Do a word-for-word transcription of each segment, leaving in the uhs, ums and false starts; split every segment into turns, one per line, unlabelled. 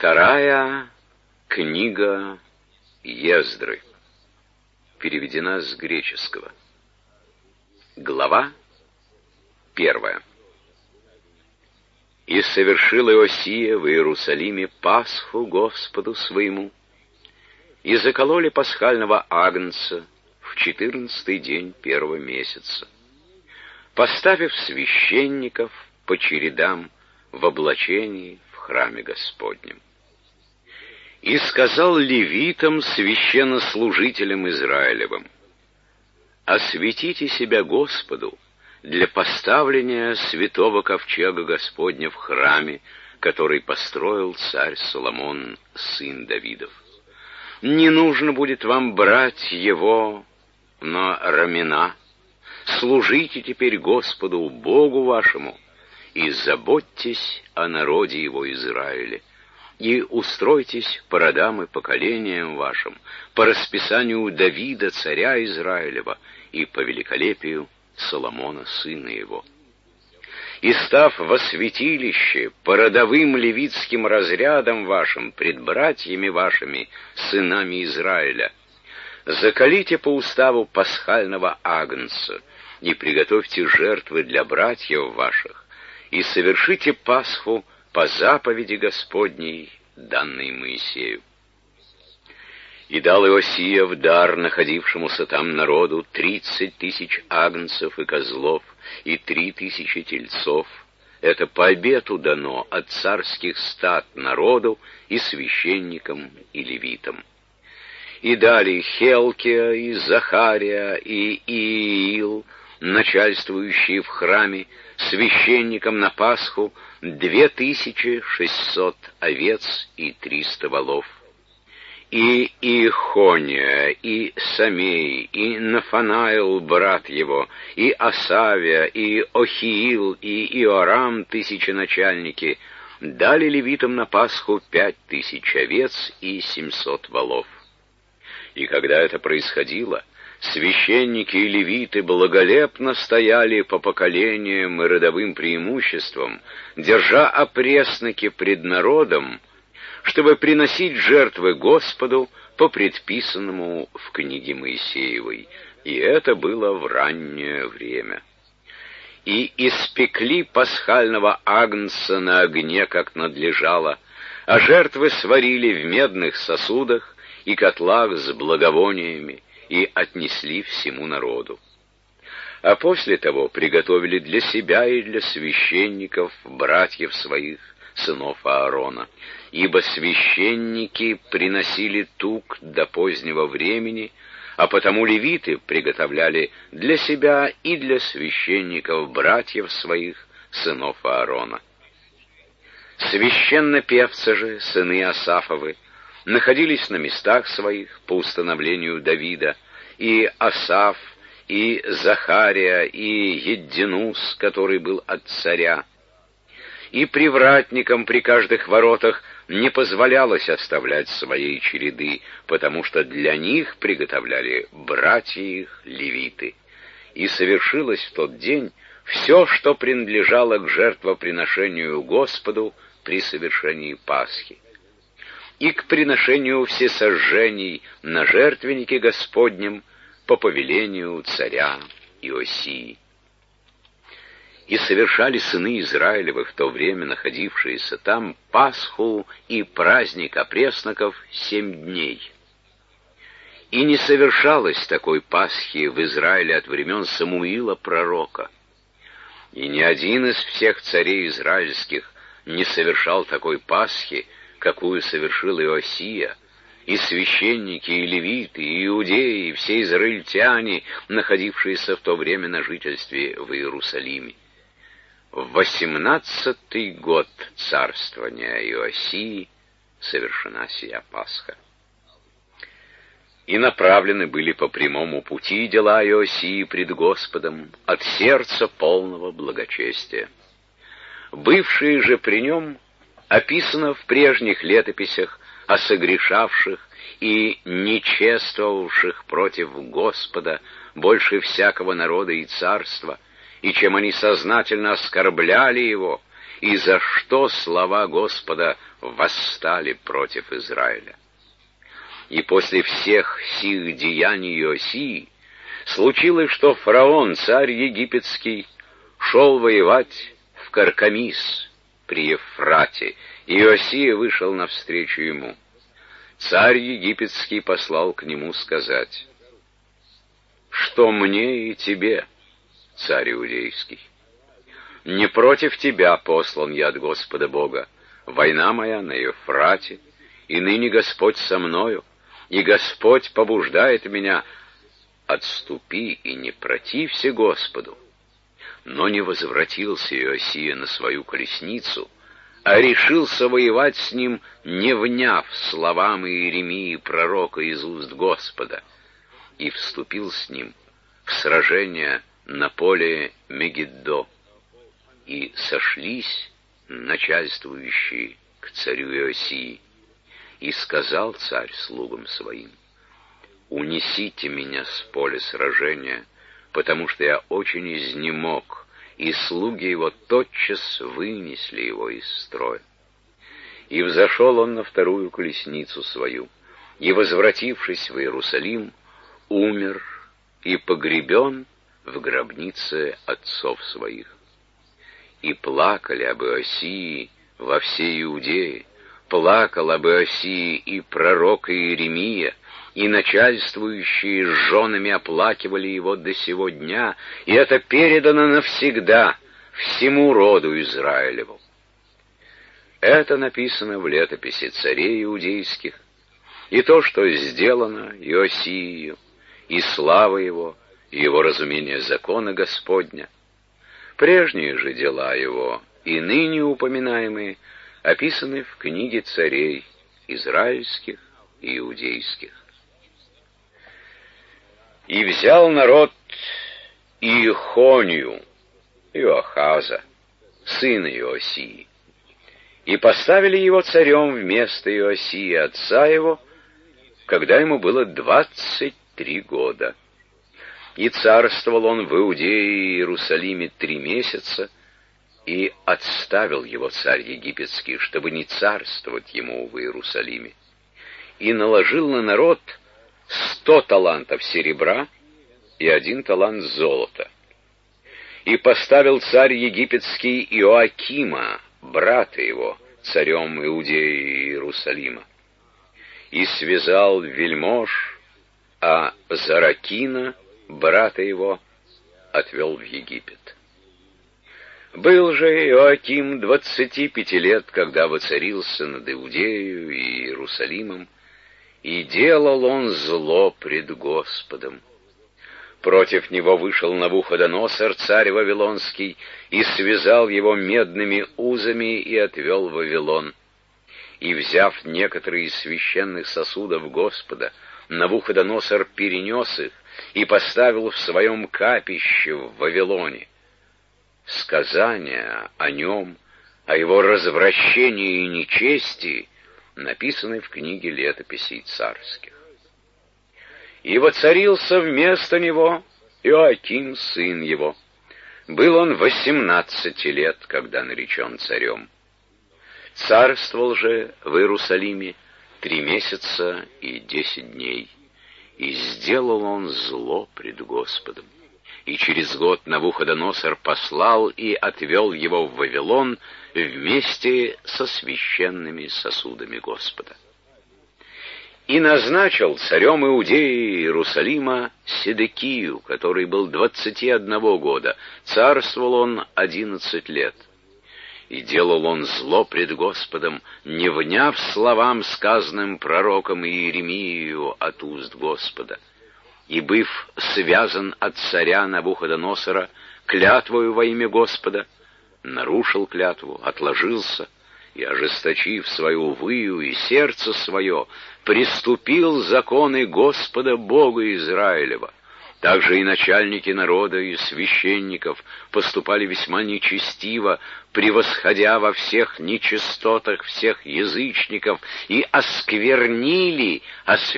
Вторая книга Ездры. Переведена с греческого. Глава первая. «И совершил Иосия в Иерусалиме Пасху Господу своему, и закололи пасхального агнца в четырнадцатый день первого месяца, поставив священников по чередам в облачении в храме Господнем. И сказал левитам, священнослужителям Израилевым: осветите себя Господу для поставления святого ковчега Господня в храме, который построил царь Соломон, сын Давидов. Не нужно будет вам брать его на рамена. Служите теперь Господу, Богу вашему, и заботьтесь о народе его Израиле, и устройтесь по родам и поколениям вашим, по расписанию Давида, царя Израилева, и по великолепию Соломона, сына его. И став во святилище по родовым левитским разрядам вашим, пред братьями вашими, сынами Израиля, заколите по уставу пасхального агнца, и приготовьте жертвы для братьев ваших, и совершите Пасху по заповеди Господней, данной Моисею. И дал Иосия в дар находившемуся там народу тридцать тысяч агнцев и козлов, и три тысячи тельцов. Это по обету дано от царских стад народу и священникам и левитам. И дали Хелкия, и Захария, и Иил, начальствующие в храме, священникам на Пасху, две тысячи шестьсот овец и триста волов. И Ихония, и Самей, и Нафанаил, брат его, и Асавия, и Охиил, и Иорам, тысяченачальники, дали левитам на Пасху пять тысяч овец и семьсот волов. И когда это происходило, священники и левиты благолепно стояли по поколениям и родовым преимуществам, держа опресноки пред народом, чтобы приносить жертвы Господу по предписанному в книге Моисеевой, и это было в раннее время. И испекли пасхального агнца на огне, как надлежало, а жертвы сварили в медных сосудах и котлах с благовониями, и отнесли всему народу. А после того приготовили для себя и для священников, братьев своих, сынов Аарона, ибо священники приносили тук до позднего времени, а потому левиты приготовляли для себя и для священников, братьев своих, сынов Аарона. Священнопевцы же, сыны Асафовы, находились на местах своих по установлению Давида, и Асаф, и Захария, и Еддинус, который был от царя. И привратникам при каждых воротах не позволялось оставлять своей череды, потому что для них приготовляли братья их, левиты. И совершилось в тот день все, что принадлежало к жертвоприношению Господу при совершении Пасхи, и к приношению всесожжений на жертвеннике Господнем по повелению царя Иосии. И совершали сыны Израилевы, в то время находившиеся там, Пасху и праздник опресноков семь дней. И не совершалось такой Пасхи в Израиле от времен Самуила пророка. И ни один из всех царей израильских не совершал такой Пасхи, какую совершил Иосия, и священники, и левиты, и иудеи, и все израильтяне, находившиеся в то время на жительстве в Иерусалиме. В восемнадцатый год царствования Иосии совершена сия Пасха. И направлены были по прямому пути дела Иосии пред Господом от сердца полного благочестия. Бывшие же при нем описано в прежних летописях о согрешавших и нечествовавших против Господа больше всякого народа и царства, и чем они сознательно оскорбляли его, и за что слова Господа восстали против Израиля. И после всех сих деяний Иосии случилось, что фараон, царь египетский, шел воевать в Каркамис при Ефрате, и Иосия вышел навстречу ему. Царь египетский послал к нему сказать: «Что мне и тебе, царь иудейский? Не против тебя послан я от Господа Бога. Война моя на Ефрате, и ныне Господь со мною, и Господь побуждает меня: отступи и не протився Господу». Но не возвратился Иосия на свою колесницу, а решился воевать с ним, не вняв словам Иеремии пророка из уст Господа, и вступил с ним в сражение на поле Мегиддо. И сошлись начальствующие к царю Иосии, и сказал царь слугам своим: «Унесите меня с поля сражения, потому что я очень изнемог». И слуги его тотчас вынесли его из строя. И взошел он на вторую колесницу свою, и, возвратившись в Иерусалим, умер и погребен в гробнице отцов своих. И плакали об Иосии во всей Иудее, плакал об Иосии и пророк Иеремия, и начальствующие с женами оплакивали его до сего дня, и это передано навсегда всему роду Израилеву. Это написано в летописи царей иудейских, и то, что сделано Иосию, и слава его, и его разумение закона Господня. Прежние же дела его, и ныне упоминаемые, описаны в книге царей израильских и иудейских. И взял народ Иехонию, Иоахаза, сына Иосии, и поставили его царем вместо Иосии, отца его, когда ему было двадцать три года. И царствовал он в Иудее и Иерусалиме три месяца, и отставил его царь египетский, чтобы не царствовать ему в Иерусалиме, и наложил на народ сто талантов серебра и один талант золота. И поставил царь египетский Иоакима, брата его, царем Иудеи и Иерусалима, и связал вельмож, а Заракина, брата его, отвел в Египет. Был же Иоаким двадцати пяти лет, когда воцарился над Иудеей и Иерусалимом, и делал он зло пред Господом. Против него вышел Навуходоносор, царь Вавилонский, и связал его медными узами и отвел в Вавилон. И, взяв некоторые из священных сосудов Господа, Навуходоносор перенес их и поставил в своем капище в Вавилоне. Сказания о нем, о его развращении и нечестии, написаны в книге летописей царских. И воцарился вместо него Иоаким, сын его. Был он восемнадцати лет, когда наречен царем. Царствовал же в Иерусалиме три месяца и десять дней, и сделал он зло пред Господом. И через год Навуходоносор послал и отвел его в Вавилон вместе со священными сосудами Господа. И назначил царем Иудеи и Иерусалима Седекию, который был двадцати одного года, царствовал он одиннадцать лет. И делал он зло пред Господом, не вняв словам, сказанным пророком Иеремию от уст Господа. И, быв связан от царя Навуходоносора клятвою во имя Господа, нарушил клятву, отложился, и, ожесточив свою выю и сердце свое, приступил законы Господа Бога Израилева. Также и начальники народа и священников поступали весьма нечестиво, превосходя во всех нечистотах всех язычников, и осквернили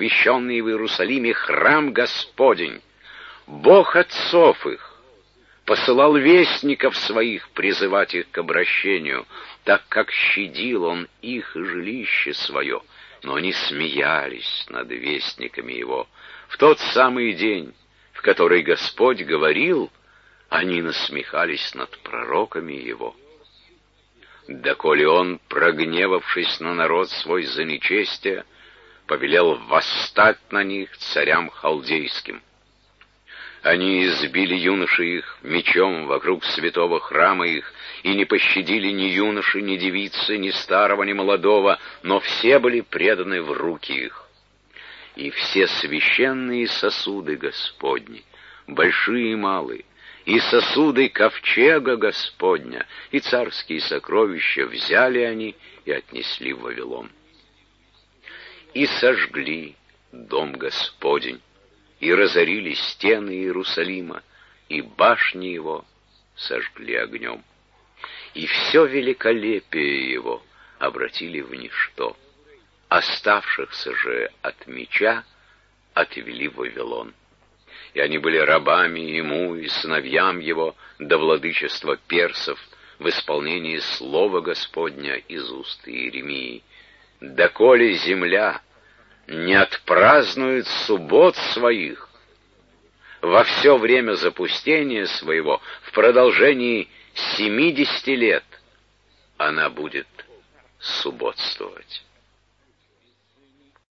освященный в Иерусалиме храм Господень, Бог отцов их, посылал вестников своих призывать их к обращению, так как щадил он их и жилище свое. Но они смеялись над вестниками его. В тот самый день, в который Господь говорил, они насмехались над пророками его. Доколе он, прогневавшись на народ свой за нечестие, повелел восстать на них царям халдейским. Они избили юношей их мечом вокруг святого храма их, и не пощадили ни юноши, ни девицы, ни старого, ни молодого, но все были преданы в руки их. И все священные сосуды Господни, большие и малые, и сосуды ковчега Господня, и царские сокровища взяли они и отнесли в Вавилон. И сожгли дом Господень, и разорили стены Иерусалима, и башни его сожгли огнем. И все великолепие его обратили в ничто. Оставшихся же от меча отвели в Вавилон. И они были рабами ему и сыновьям его до владычества персов в исполнении слова Господня из уст Иеремии. Доколе земля не отпразднует суббот своих, во все время запустения своего, в продолжении семидесяти лет, она будет субботствовать.